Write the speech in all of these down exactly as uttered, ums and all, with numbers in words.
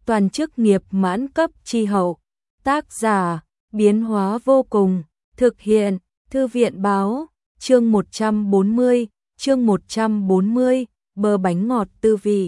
toàn chức nghiệp mãn cấp chi hậu. Tác giả, biến hóa vô cùng, thực hiện, thư viện báo, chương một trăm bốn mươi, chương một trăm bốn mươi, bơ bánh ngọt tư vị.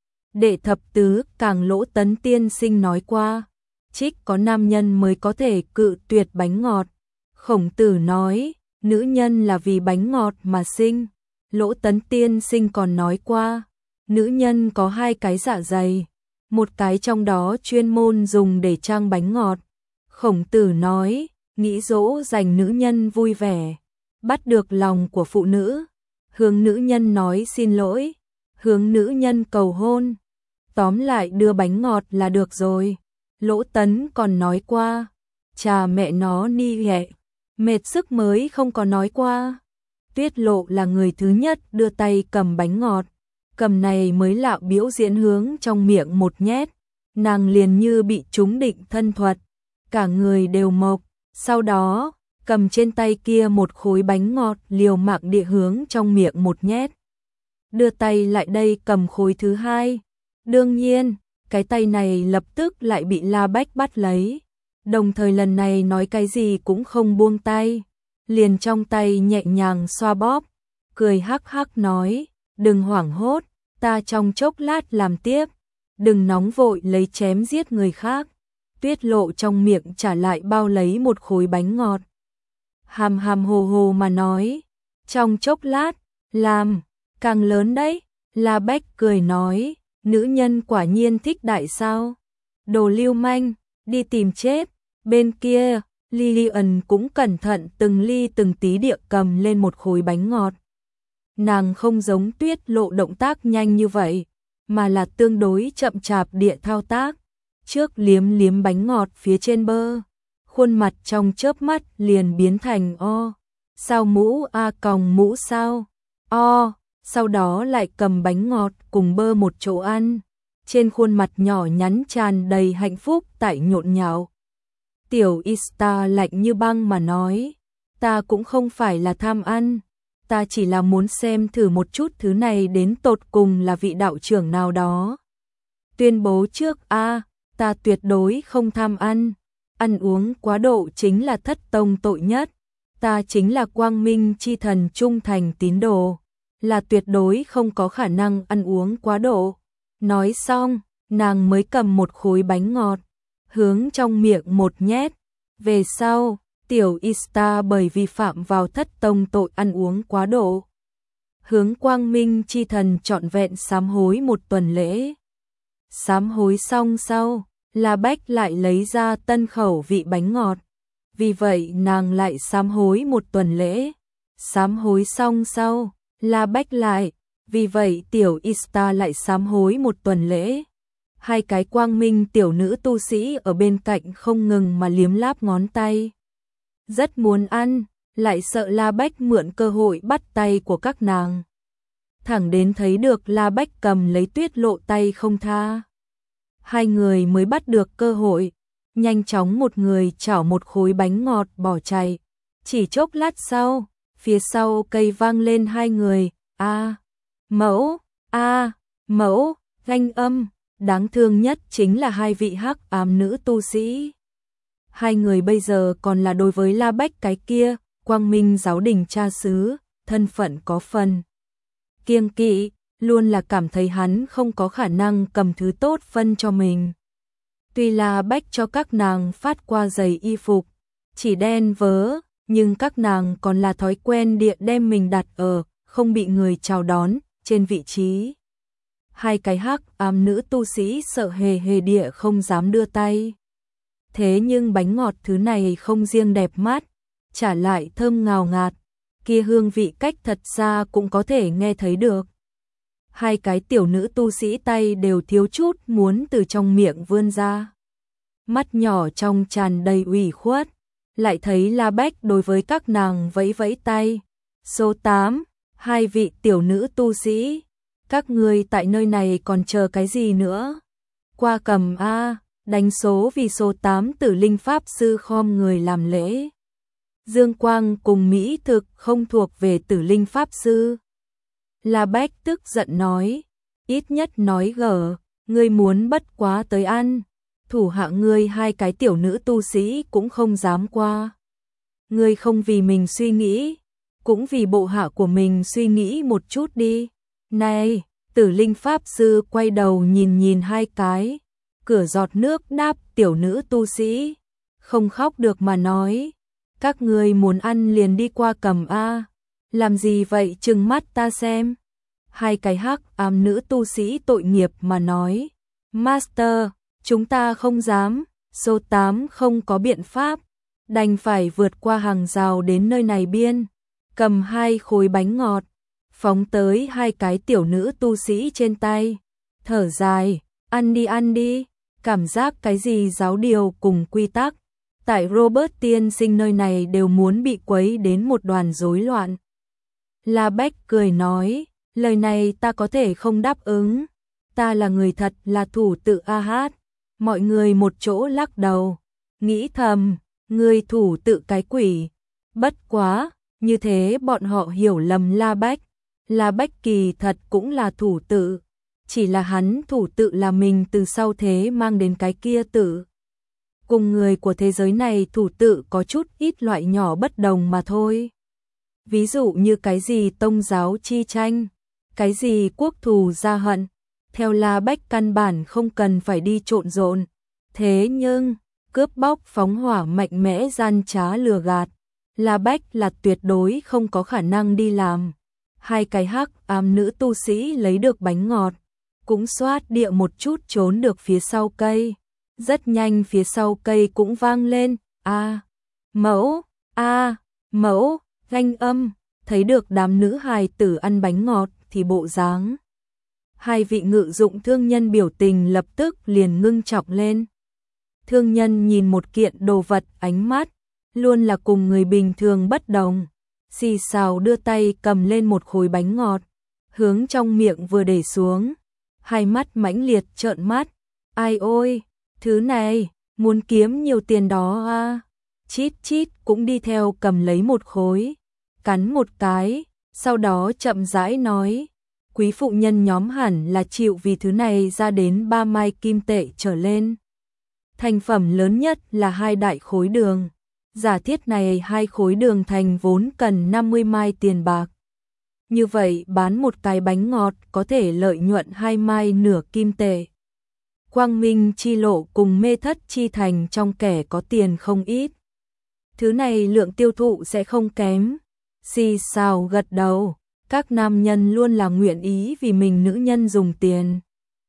Đệ thập tứ Càng Lỗ Tấn tiên sinh nói qua, trích có nam nhân mới có thể cự tuyệt bánh ngọt. Khổng Tử nói, nữ nhân là vì bánh ngọt mà sinh. Lỗ Tấn tiên sinh còn nói qua, nữ nhân có hai cái dạ dày, một cái trong đó chuyên môn dùng để trang bánh ngọt. Khổng Tử nói, nghĩ dỗ dành nữ nhân vui vẻ, bắt được lòng của phụ nữ, hướng nữ nhân nói xin lỗi, hướng nữ nhân cầu hôn. Tóm lại đưa bánh ngọt là được rồi. Lỗ Tấn còn nói qua, chà mẹ nó ni hẹ, mệt sức mới không có nói qua. Tuyết Lộ là người thứ nhất đưa tay cầm bánh ngọt, cầm này mới lạo biểu diễn hướng trong miệng một nhét, nàng liền như bị trúng định thân thuật, cả người đều mộc, sau đó cầm trên tay kia một khối bánh ngọt liều mạng địa hướng trong miệng một nhét. Đưa tay lại đây cầm khối thứ hai, đương nhiên, cái tay này lập tức lại bị La Bách bắt lấy, đồng thời lần này nói cái gì cũng không buông tay, liền trong tay nhẹ nhàng xoa bóp, cười hắc hắc nói, đừng hoảng hốt, ta trong chốc lát làm tiếp, đừng nóng vội lấy chém giết người khác. Tuyết Lộ trong miệng trả lại bao lấy một khối bánh ngọt, hàm hàm hồ hồ mà nói, trong chốc lát, làm, càng lớn đấy. La Bách cười nói, nữ nhân quả nhiên thích đại sao, đồ lưu manh, đi tìm chết. Bên kia, Lillian cũng cẩn thận từng ly từng tí địa cầm lên một khối bánh ngọt. Nàng không giống Tuyết Lộ động tác nhanh như vậy, mà là tương đối chậm chạp địa thao tác. Trước liếm liếm bánh ngọt phía trên bơ, khuôn mặt trong chớp mắt liền biến thành o, sao mũ a còng mũ sao, o, sau đó lại cầm bánh ngọt cùng bơ một chỗ ăn, trên khuôn mặt nhỏ nhắn tràn đầy hạnh phúc tại nhộn nhạo. Tiểu Ista lạnh như băng mà nói, ta cũng không phải là tham ăn, ta chỉ là muốn xem thử một chút thứ này đến tột cùng là vị đạo trưởng nào đó. Tuyên bố trước a, ta tuyệt đối không tham ăn, ăn uống quá độ chính là thất tông tội nhất, ta chính là quang minh chi thần trung thành tín đồ, là tuyệt đối không có khả năng ăn uống quá độ. Nói xong, nàng mới cầm một khối bánh ngọt, hướng trong miệng một nhét. Về sau, tiểu Ista bởi vi phạm vào thất tông tội ăn uống quá độ, hướng quang minh chi thần trọn vẹn sám hối một tuần lễ. Sám hối xong sau, La Bách lại lấy ra tân khẩu vị bánh ngọt, vì vậy nàng lại sám hối một tuần lễ. Sám hối xong sau, La Bách lại, vì vậy tiểu Ista lại sám hối một tuần lễ. Hai cái quang minh tiểu nữ tu sĩ ở bên cạnh không ngừng mà liếm láp ngón tay. Rất muốn ăn, lại sợ La Bách mượn cơ hội bắt tay của các nàng. Thẳng đến thấy được La Bách cầm lấy Tuyết Lộ tay không tha, hai người mới bắt được cơ hội, nhanh chóng một người chảo một khối bánh ngọt bỏ chạy. Chỉ chốc lát sau, phía sau cây vang lên hai người, a, mẫu, a, mẫu, ganh âm. Đáng thương nhất chính là hai vị hắc ám nữ tu sĩ. Hai người bây giờ còn là đối với La Bách cái kia, quang minh giáo đình cha xứ, thân phận có phần kiêng kỵ, luôn là cảm thấy hắn không có khả năng cầm thứ tốt phân cho mình. Tuy La Bách cho các nàng phát qua giày y phục, chỉ đen vớ, nhưng các nàng còn là thói quen địa đem mình đặt ở, không bị người chào đón, trên vị trí. Hai cái hắc ám nữ tu sĩ sợ hề hề địa không dám đưa tay. Thế nhưng bánh ngọt thứ này không riêng đẹp mắt, trả lại thơm ngào ngạt, kia hương vị cách thật xa cũng có thể nghe thấy được. Hai cái tiểu nữ tu sĩ tay đều thiếu chút muốn từ trong miệng vươn ra. Mắt nhỏ trong tràn đầy ủy khuất, lại thấy La Bách đối với các nàng vẫy vẫy tay. Số tám, hai vị tiểu nữ tu sĩ, các ngươi tại nơi này còn chờ cái gì nữa? Qua cầm a, đánh số vì số tám Tử Linh Pháp Sư khom người làm lễ. Dương Quang cùng Mỹ Thực không thuộc về Tử Linh Pháp Sư. La Bách tức giận nói, ít nhất nói gở, ngươi muốn bất quá tới ăn, thủ hạ ngươi hai cái tiểu nữ tu sĩ cũng không dám qua. Ngươi không vì mình suy nghĩ, cũng vì bộ hạ của mình suy nghĩ một chút đi. Này, Tử Linh Pháp Sư quay đầu nhìn nhìn hai cái, cửa giọt nước đáp tiểu nữ tu sĩ, không khóc được mà nói, các ngươi muốn ăn liền đi qua cầm a, làm gì vậy trừng mắt ta xem. Hai cái hắc ám nữ tu sĩ tội nghiệp mà nói, Master, chúng ta không dám, số tám không có biện pháp, đành phải vượt qua hàng rào đến nơi này biên, cầm hai khối bánh ngọt, phóng tới hai cái tiểu nữ tu sĩ trên tay, thở dài, ăn đi ăn đi, cảm giác cái gì giáo điều cùng quy tắc, tại Robert tiên sinh nơi này đều muốn bị quấy đến một đoàn rối loạn. La Bách cười nói, lời này ta có thể không đáp ứng, ta là người thật là thủ tự a hát, mọi người một chỗ lắc đầu, nghĩ thầm, người thủ tự cái quỷ, bất quá, như thế bọn họ hiểu lầm La Bách, La Bách kỳ thật cũng là thủ tự, chỉ là hắn thủ tự là mình từ sau thế mang đến cái kia tự. Cùng người của thế giới này thủ tự có chút ít loại nhỏ bất đồng mà thôi. Ví dụ như cái gì tông giáo chi tranh, cái gì quốc thù gia hận, theo La Bách căn bản không cần phải đi trộn rộn. Thế nhưng, cướp bóc phóng hỏa mạnh mẽ gian trá lừa gạt, La Bách là tuyệt đối không có khả năng đi làm. Hai cái hắc ám nữ tu sĩ lấy được bánh ngọt, cũng xoát địa một chút trốn được phía sau cây. Rất nhanh phía sau cây cũng vang lên, a mẫu, a mẫu, ganh âm, thấy được đám nữ hài tử ăn bánh ngọt thì bộ dáng. Hai vị ngự dụng thương nhân biểu tình lập tức liền ngưng trọng lên. Thương nhân nhìn một kiện đồ vật ánh mắt, luôn là cùng người bình thường bất đồng. Xì xào đưa tay cầm lên một khối bánh ngọt, hướng trong miệng vừa để xuống. Hai mắt mãnh liệt trợn mắt, ai ôi, thứ này, muốn kiếm nhiều tiền đó à. Chít chít cũng đi theo cầm lấy một khối, cắn một cái, sau đó chậm rãi nói, quý phụ nhân nhóm hẳn là chịu vì thứ này ra đến ba mai kim tệ trở lên. Thành phẩm lớn nhất là hai đại khối đường. Giả thiết này hai khối đường thành vốn cần năm mươi mai tiền bạc. Như vậy bán một cái bánh ngọt có thể lợi nhuận hai mai nửa kim tệ. Quang Minh chi lộ cùng Mê Thất chi thành trong kẻ có tiền không ít. Thứ này lượng tiêu thụ sẽ không kém. Xì xào gật đầu, các nam nhân luôn là nguyện ý vì mình nữ nhân dùng tiền.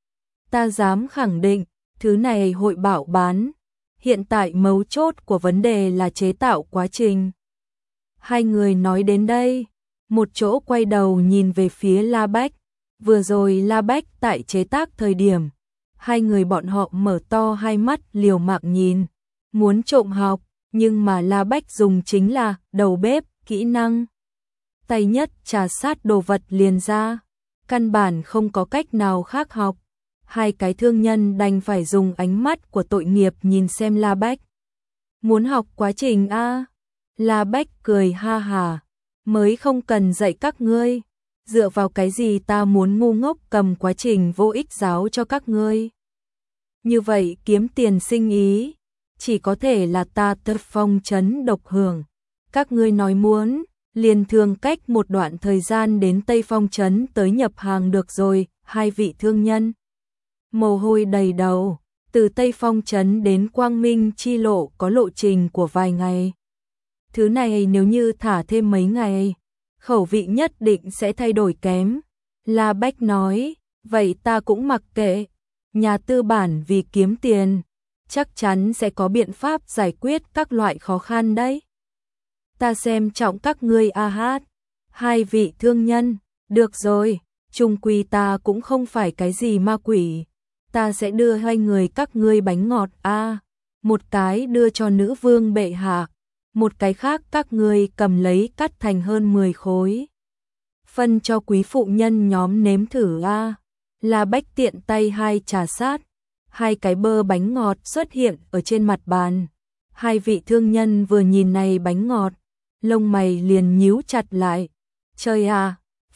Ta dám khẳng định, thứ này hội bảo bán. Hiện tại mấu chốt của vấn đề là chế tạo quá trình. Hai người nói đến đây, một chỗ quay đầu nhìn về phía La Bách. Vừa rồi La Bách tại chế tác thời điểm, hai người bọn họ mở to hai mắt liều mạng nhìn, muốn trộm học, nhưng mà La Bách dùng chính là đầu bếp, kỹ năng. Tay nhất trà sát đồ vật liền ra, căn bản không có cách nào khác học. Hai cái thương nhân đành phải dùng ánh mắt của tội nghiệp nhìn xem La Bách. Muốn học quá trình a? La Bách cười ha hà, mới không cần dạy các ngươi, dựa vào cái gì ta muốn ngu ngốc cầm quá trình vô ích giáo cho các ngươi. Như vậy kiếm tiền sinh ý, chỉ có thể là ta Tật Phong trấn độc hưởng. Các ngươi nói muốn, liền thường cách một đoạn thời gian đến Tây Phong trấn tới nhập hàng được rồi, hai vị thương nhân. Mồ hôi đầy đầu, từ Tây Phong trấn đến Quang Minh chi lộ có lộ trình của vài ngày. Thứ này nếu như thả thêm mấy ngày, khẩu vị nhất định sẽ thay đổi kém. La Bách nói, vậy ta cũng mặc kệ, nhà tư bản vì kiếm tiền, chắc chắn sẽ có biện pháp giải quyết các loại khó khăn đấy. Ta xem trọng các ngươi a hát, hai vị thương nhân, được rồi, chung quy ta cũng không phải cái gì ma quỷ. Ta sẽ đưa hai người các ngươi bánh ngọt a, một cái đưa cho nữ vương bệ hạ, một cái khác các ngươi cầm lấy cắt thành hơn mười khối. Phân cho quý phụ nhân nhóm nếm thử a. La Bách tiện tay hai trà sát, hai cái bơ bánh ngọt xuất hiện ở trên mặt bàn. Hai vị thương nhân vừa nhìn này bánh ngọt, lông mày liền nhíu chặt lại. Trời à,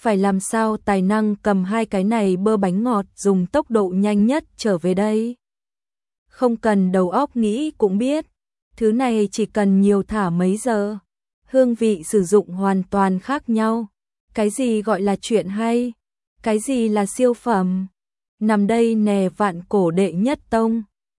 phải làm sao tài năng cầm hai cái này bơ bánh ngọt dùng tốc độ nhanh nhất trở về đây. Không cần đầu óc nghĩ cũng biết, thứ này chỉ cần nhiều thả mấy giờ, hương vị sử dụng hoàn toàn khác nhau. Cái gì gọi là chuyện hay, cái gì là siêu phẩm, nằm đây nè vạn cổ đệ nhất tông.